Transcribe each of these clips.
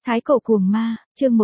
Thái cổ cuồng ma, chương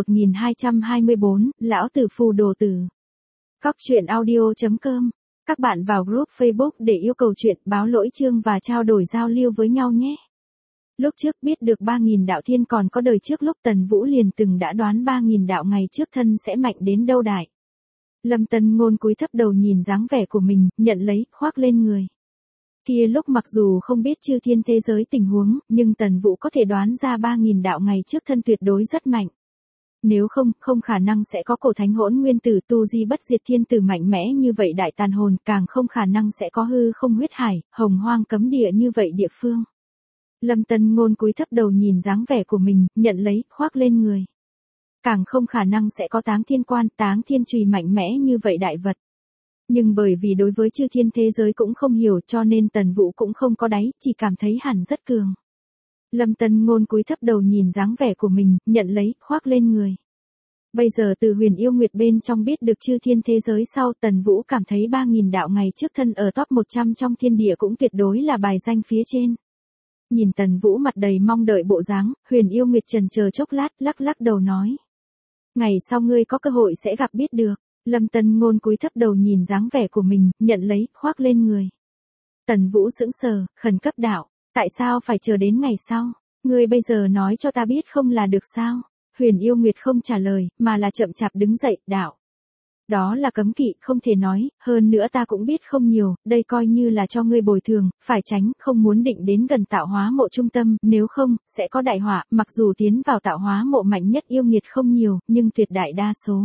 1224, Lão Tử Phù Đồ Tử. Cóc truyện audio.com. Các bạn vào group Facebook để yêu cầu chuyện, báo lỗi chương và trao đổi giao lưu với nhau nhé. Lúc trước biết được 3.000 đạo thiên còn có đời trước lúc Tần Vũ liền từng đã đoán 3.000 đạo ngày trước thân sẽ mạnh đến đâu đại. Lâm Tân Ngôn cúi thấp đầu nhìn dáng vẻ của mình, nhận lấy, khoác lên người. Kia lúc mặc dù không biết chư thiên thế giới tình huống, nhưng Tần Vũ có thể đoán ra 3.000 đạo ngày trước thân tuyệt đối rất mạnh. Nếu không khả năng sẽ có cổ thánh hỗn nguyên tử tu di bất diệt thiên tử mạnh mẽ như vậy đại tàn hồn, càng không khả năng sẽ có hư không huyết hải, hồng hoang cấm địa như vậy địa phương. Lâm Tân Ngôn cúi thấp đầu nhìn dáng vẻ của mình, nhận lấy, khoác lên người. Càng không khả năng sẽ có táng thiên quan, táng thiên chùy mạnh mẽ như vậy đại vật. Nhưng bởi vì đối với chư thiên thế giới cũng không hiểu cho nên Tần Vũ cũng không có đáy, chỉ cảm thấy hẳn rất cường. Lâm Tân Ngôn cúi thấp đầu nhìn dáng vẻ của mình, nhận lấy, khoác lên người. Bây giờ từ Huyền Yêu Nguyệt bên trong biết được chư thiên thế giới sau, Tần Vũ cảm thấy 3.000 đạo ngày trước thân ở top 100 trong thiên địa cũng tuyệt đối là bài danh phía trên. Nhìn Tần Vũ mặt đầy mong đợi bộ dáng, Huyền Yêu Nguyệt chần chờ chốc lát, lắc đầu nói. Ngày sau ngươi có cơ hội sẽ gặp biết được. Lâm Tân Ngôn cúi thấp đầu nhìn dáng vẻ của mình, nhận lấy, khoác lên người. Tần Vũ sững sờ, khẩn cấp đạo, tại sao phải chờ đến ngày sau? Ngươi bây giờ nói cho ta biết không là được sao? Huyền Yêu Nguyệt không trả lời, mà là chậm chạp đứng dậy, đạo. Đó là cấm kỵ, không thể nói, hơn nữa ta cũng biết không nhiều, đây coi như là cho ngươi bồi thường, phải tránh, không muốn định đến gần tạo hóa mộ trung tâm, nếu không, sẽ có đại họa, mặc dù tiến vào tạo hóa mộ mạnh nhất yêu nghiệt không nhiều, nhưng tuyệt đại đa số.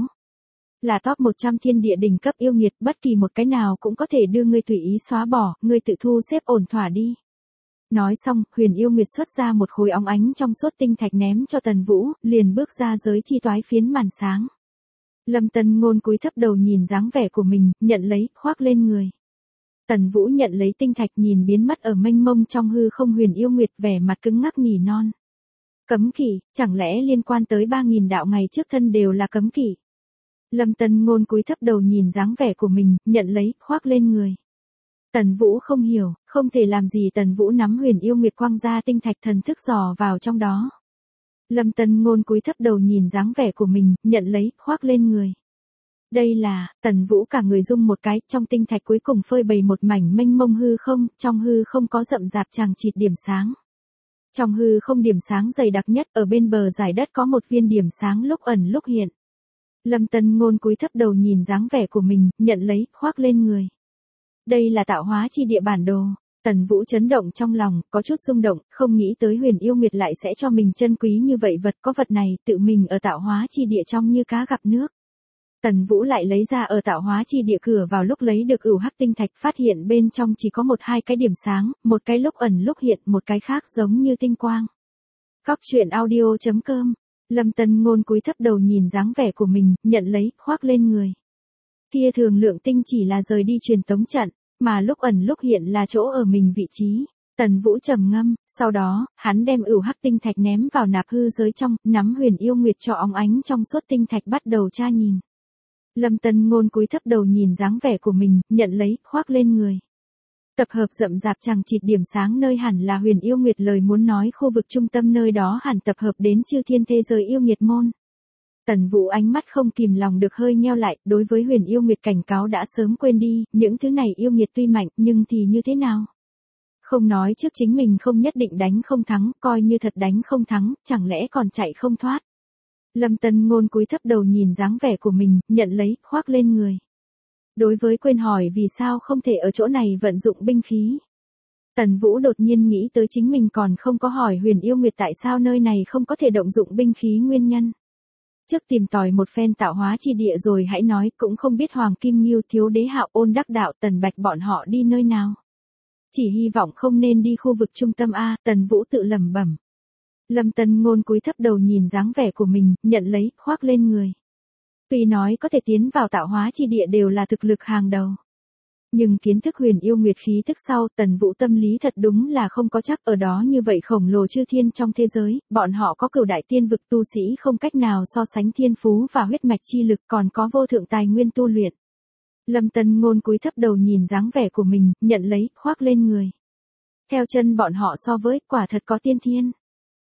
Là top 100 thiên địa đỉnh cấp yêu nghiệt, bất kỳ một cái nào cũng có thể đưa ngươi tùy ý xóa bỏ, ngươi tự thu xếp ổn thỏa đi. Nói xong, Huyền Yêu Nguyệt xuất ra một khối óng ánh trong suốt tinh thạch ném cho Tần Vũ, liền bước ra giới chi toái phiến màn sáng. Lâm Tân Ngôn cúi thấp đầu nhìn dáng vẻ của mình, nhận lấy, khoác lên người. Tần Vũ nhận lấy tinh thạch nhìn biến mất ở mênh mông trong hư không. Huyền Yêu Nguyệt vẻ mặt cứng ngắc nỉ non. Cấm kỵ, chẳng lẽ liên quan tới 3.000 đạo ngày trước thân đều là cấm kỵ? Lâm Tân Ngôn cúi thấp đầu nhìn dáng vẻ của mình, nhận lấy, khoác lên người. Tần Vũ không hiểu, không thể làm gì. Tần Vũ nắm Huyền Yêu Nguyệt quang ra tinh thạch thần thức dò vào trong đó. Lâm Tân Ngôn cúi thấp đầu nhìn dáng vẻ của mình, nhận lấy, khoác lên người. Đây là, Tần Vũ cả người rung một cái, trong tinh thạch cuối cùng phơi bày một mảnh mênh mông hư không, trong hư không có rậm rạp chằng chịt điểm sáng. Trong hư không điểm sáng dày đặc nhất, ở bên bờ giải đất có một viên điểm sáng lúc ẩn lúc hiện. Lâm Tân Ngôn cúi thấp đầu nhìn dáng vẻ của mình, nhận lấy, khoác lên người. Đây là tạo hóa chi địa bản đồ. Tần Vũ chấn động trong lòng, có chút rung động, không nghĩ tới Huyền Yêu Nguyệt lại sẽ cho mình chân quý như vậy vật, có vật này, tự mình ở tạo hóa chi địa trong như cá gặp nước. Tần Vũ lại lấy ra ở tạo hóa chi địa cửa vào lúc lấy được ửu hắc tinh thạch, phát hiện bên trong chỉ có 1-2 cái điểm sáng, một cái lúc ẩn lúc hiện, một cái khác giống như tinh quang. Cóc truyện audio.com. Lâm Tân Ngôn cúi thấp đầu nhìn dáng vẻ của mình, nhận lấy, khoác lên người. Kia thường lượng tinh chỉ là rời đi truyền tống trận, mà lúc ẩn lúc hiện là chỗ ở mình vị trí. Tần Vũ trầm ngâm, sau đó, hắn đem ửu hắc tinh thạch ném vào nạp hư giới trong, nắm Huyền Yêu Nguyệt cho óng ánh trong suốt tinh thạch bắt đầu tra nhìn. Lâm Tân Ngôn cúi thấp đầu nhìn dáng vẻ của mình, nhận lấy, khoác lên người. Tập hợp rậm rạp chằng chịt điểm sáng nơi hẳn là Huyền Yêu Nguyệt lời muốn nói khu vực trung tâm nơi đó hẳn tập hợp đến chư thiên thế giới yêu nghiệt môn. Tần Vũ ánh mắt không kìm lòng được hơi nheo lại, đối với Huyền Yêu Nguyệt cảnh cáo đã sớm quên đi, những thứ này yêu nghiệt tuy mạnh, nhưng thì như thế nào? Không nói trước chính mình không nhất định đánh không thắng, coi như thật đánh không thắng, chẳng lẽ còn chạy không thoát? Lâm Tân Ngôn cúi thấp đầu nhìn dáng vẻ của mình, nhận lấy, khoác lên người. Đối với quên hỏi vì sao không thể ở chỗ này vận dụng binh khí. Tần Vũ đột nhiên nghĩ tới chính mình còn không có hỏi Huyền Yêu Nguyệt tại sao nơi này không có thể động dụng binh khí nguyên nhân. Trước tìm tòi một phen tạo hóa chi địa rồi hãy nói, cũng không biết Hoàng Kim Ngưu, Thiếu Đế Hạo, Ôn Đắc Đạo, Tần Bạch bọn họ đi nơi nào. Chỉ hy vọng không nên đi khu vực trung tâm A, Tần Vũ tự lẩm bẩm. Lâm Tân Ngôn cúi thấp đầu nhìn dáng vẻ của mình, nhận lấy, khoác lên người. Tuy nói có thể tiến vào tạo hóa chi địa đều là thực lực hàng đầu. Nhưng kiến thức Huyền Yêu Nguyệt khí thức sau, Tần Vũ tâm lý thật đúng là không có chắc ở đó như vậy khổng lồ chư thiên trong thế giới, bọn họ có cửu đại tiên vực tu sĩ không cách nào so sánh thiên phú và huyết mạch chi lực, còn có vô thượng tài nguyên tu luyện. Lâm Tân Ngôn cúi thấp đầu nhìn dáng vẻ của mình, nhận lấy, khoác lên người. Theo chân bọn họ so với, quả thật có tiên thiên.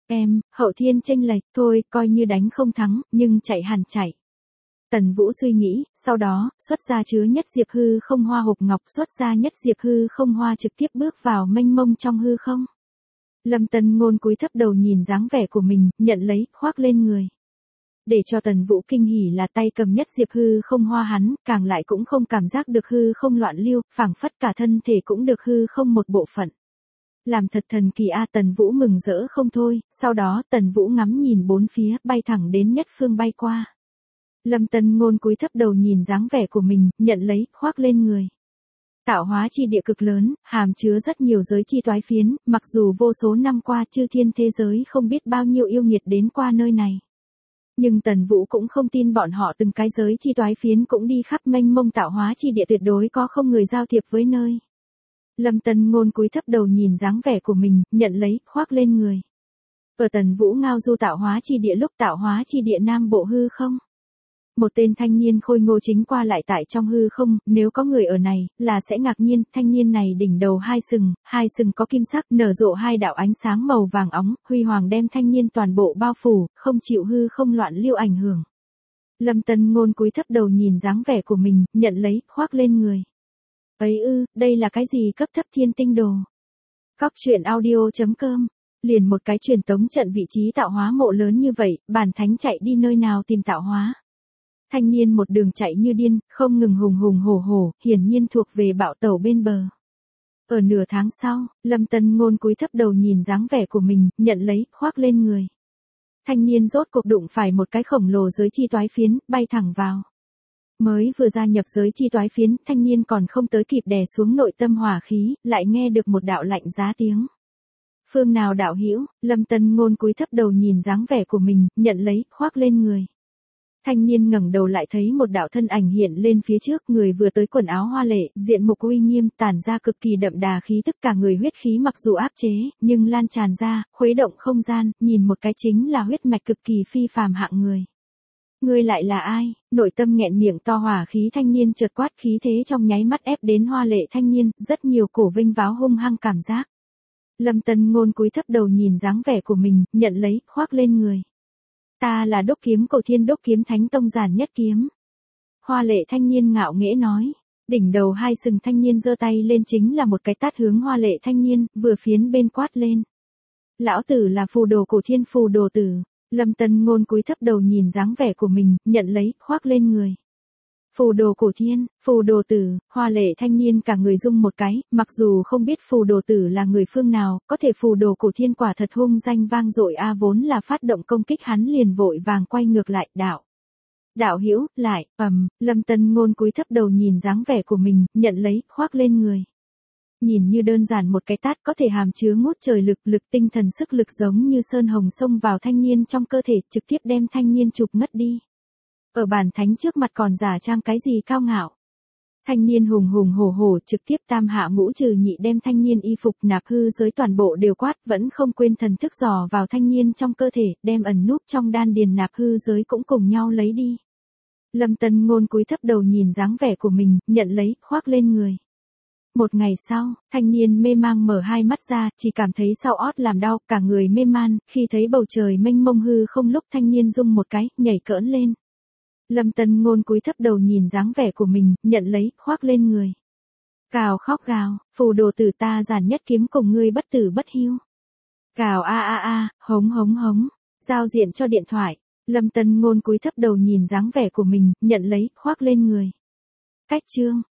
Em, hậu thiên chênh lệch, thôi, coi như đánh không thắng, nhưng chạy hẳn chạy. Tần Vũ suy nghĩ, sau đó, xuất ra chứa nhất diệp hư không hoa hộp ngọc, xuất ra nhất diệp hư không hoa trực tiếp bước vào mênh mông trong hư không. Lâm Tân Ngôn cúi thấp đầu nhìn dáng vẻ của mình, nhận lấy, khoác lên người. Để cho Tần Vũ kinh hỉ là tay cầm nhất diệp hư không hoa hắn, càng lại cũng không cảm giác được hư không loạn lưu, phảng phất cả thân thể cũng được hư không một bộ phận. Làm thật thần kỳ a, Tần Vũ mừng rỡ không thôi, sau đó Tần Vũ ngắm nhìn bốn phía, bay thẳng đến nhất phương bay qua. Lâm Tân Ngôn cúi thấp đầu nhìn dáng vẻ của mình, nhận lấy, khoác lên người. Tạo hóa chi địa cực lớn, hàm chứa rất nhiều giới chi toái phiến, mặc dù vô số năm qua chư thiên thế giới không biết bao nhiêu yêu nghiệt đến qua nơi này. Nhưng Tần Vũ cũng không tin bọn họ từng cái giới chi toái phiến cũng đi khắp mênh mông tạo hóa chi địa, tuyệt đối có không người giao thiệp với nơi. Lâm Tân Ngôn cúi thấp đầu nhìn dáng vẻ của mình, nhận lấy, khoác lên người. Ở Tần Vũ ngao du tạo hóa chi địa lúc tạo hóa chi địa nam bộ hư không. Một tên thanh niên khôi ngô chính qua lại tại trong hư không, nếu có người ở này, là sẽ ngạc nhiên, thanh niên này đỉnh đầu hai sừng có kim sắc, nở rộ hai đạo ánh sáng màu vàng óng, huy hoàng đem thanh niên toàn bộ bao phủ, không chịu hư không loạn lưu ảnh hưởng. Lâm Tân Ngôn cúi thấp đầu nhìn dáng vẻ của mình, nhận lấy, khoác lên người. Ấy ư, đây là cái gì cấp thấp thiên tinh đồ? Cóc truyện audio.com. Liền một cái truyền tống trận vị trí tạo hóa mộ lớn như vậy, bản thánh chạy đi nơi nào tìm tạo hóa? Thanh niên một đường chạy như điên, không ngừng hùng hùng hổ hổ, hiển nhiên thuộc về bạo tẩu bên bờ. Ở nửa tháng sau, Lâm Tân Ngôn cúi thấp đầu nhìn dáng vẻ của mình, nhận lấy, khoác lên người. Thanh niên rốt cuộc đụng phải một cái khổng lồ giới chi toái phiến, bay thẳng vào. Mới vừa gia nhập giới chi toái phiến, thanh niên còn không tới kịp đè xuống nội tâm hỏa khí, lại nghe được một đạo lạnh giá tiếng. Phương nào đạo hữu? Lâm Tân Ngôn cúi thấp đầu nhìn dáng vẻ của mình, nhận lấy, khoác lên người. Thanh niên ngẩng đầu lại thấy một đạo thân ảnh hiện lên phía trước, người vừa tới quần áo hoa lệ, diện mục uy nghiêm, tản ra cực kỳ đậm đà khí tức, cả người huyết khí mặc dù áp chế, nhưng lan tràn ra, khuấy động không gian, nhìn một cái chính là huyết mạch cực kỳ phi phàm hạng người. Ngươi lại là ai? Nội tâm nghẹn miệng to hỏa khí thanh niên chợt quát, khí thế trong nháy mắt ép đến hoa lệ thanh niên, rất nhiều cổ vinh váo hung hăng cảm giác. Lâm Tân Ngôn cúi thấp đầu nhìn dáng vẻ của mình, nhận lấy, khoác lên người. Ta là đốc kiếm cổ thiên đốc kiếm thánh tông giản nhất kiếm. Hoa lệ thanh niên ngạo nghễ nói. Đỉnh đầu hai sừng thanh niên giơ tay lên chính là một cái tát hướng hoa lệ thanh niên, vừa phiến bên quát lên. Lão tử là phù đồ cổ thiên phù đồ tử. Lâm Tân Ngôn cúi thấp đầu nhìn dáng vẻ của mình, nhận lấy, khoác lên người. Phù đồ cổ thiên, phù đồ tử, hoa lệ thanh niên cả người rung một cái, mặc dù không biết phù đồ tử là người phương nào, có thể phù đồ cổ thiên quả thật hung danh vang dội a, vốn là phát động công kích hắn liền vội vàng quay ngược lại, đạo hữu, lại, Lâm Tân Ngôn cúi thấp đầu nhìn dáng vẻ của mình, nhận lấy, khoác lên người. Nhìn như đơn giản một cái tát có thể hàm chứa ngút trời lực tinh thần sức lực giống như sơn hồng xông vào thanh niên trong cơ thể, trực tiếp đem thanh niên chụp ngất đi. Ở bản thánh trước mặt còn giả trang cái gì cao ngạo. Thanh niên hùng hùng hổ hổ trực tiếp tam hạ ngũ trừ nhị đem thanh niên y phục nạp hư giới toàn bộ đều quát, vẫn không quên thần thức dò vào thanh niên trong cơ thể, đem ẩn núp trong đan điền nạp hư giới cũng cùng nhau lấy đi. Lâm Tân Ngôn cúi thấp đầu nhìn dáng vẻ của mình, nhận lấy, khoác lên người. Một ngày sau, thanh niên mê mang mở hai mắt ra, chỉ cảm thấy sau ót làm đau, cả người mê man, khi thấy bầu trời mênh mông hư không lúc thanh niên rung một cái, nhảy cỡn lên. Lâm Tân Ngôn cúi thấp đầu nhìn dáng vẻ của mình, nhận lấy, khoác lên người. Gào khóc gào, phù đồ tử ta giản nhất kiếm cùng ngươi bất tử bất hiu. Gào a a a, hống hống hống, giao diện cho điện thoại. Lâm Tân Ngôn cúi thấp đầu nhìn dáng vẻ của mình, nhận lấy, khoác lên người. Cách chương